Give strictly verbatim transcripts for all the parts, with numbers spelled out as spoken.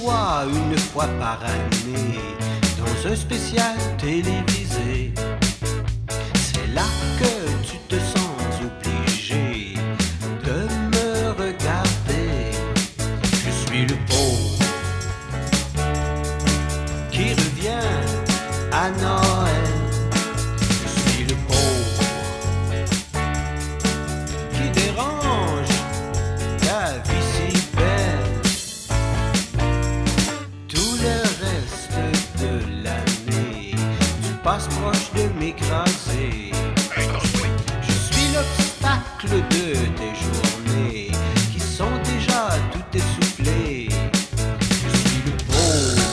vois une fois par année dans un spécial télévisé. C'est là que tu te sens obligé de me regarder. Je suis le pauvre qui revient à Noël. Je suis le pauvre qui dérange la vie si belle. Tout le reste de l'année, tu passes proche de m'écraser. Je suis l'obstacle de tes journées qui sont déjà tout essoufflées. Je suis le pauvre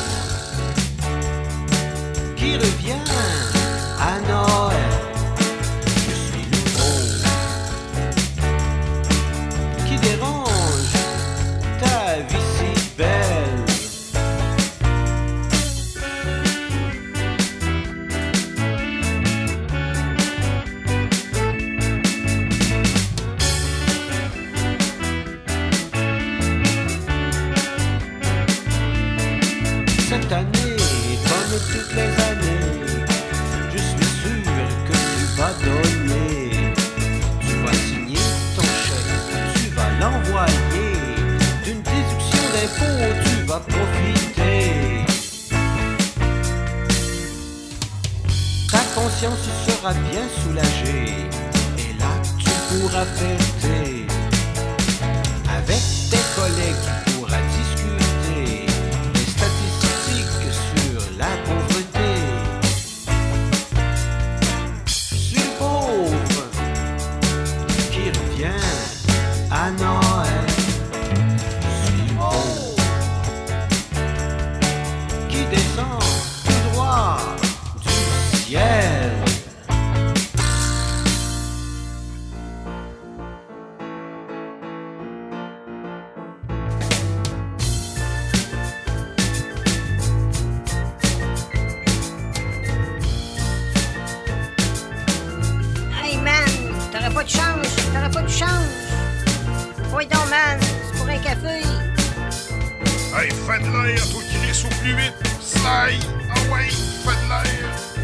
qui revient à Noël. Je suis le pauvre qui dérange ta vie si belle. Cette année, comme toutes les années, je suis sûr que tu vas donner. Tu vas signer ton chèque, tu vas l'envoyer. D'une déduction d'impôt, tu vas profiter. Ta conscience sera bien soulagée. Et là, tu pourras fêter. Avec tes collègues, tu pourras discuter des statistiques sur la pauvreté. Je suis le pauvre qui revient à Noël. Je suis le pauvre qui descend tout droit du ciel. Hey man, t'aurais pas de chance, t'aurais pas de chance. Oui donc man, c'est pour un café. Hey, fais de l'air, toi qui les souffles vite. Slide, ah ouais, fais de l'air.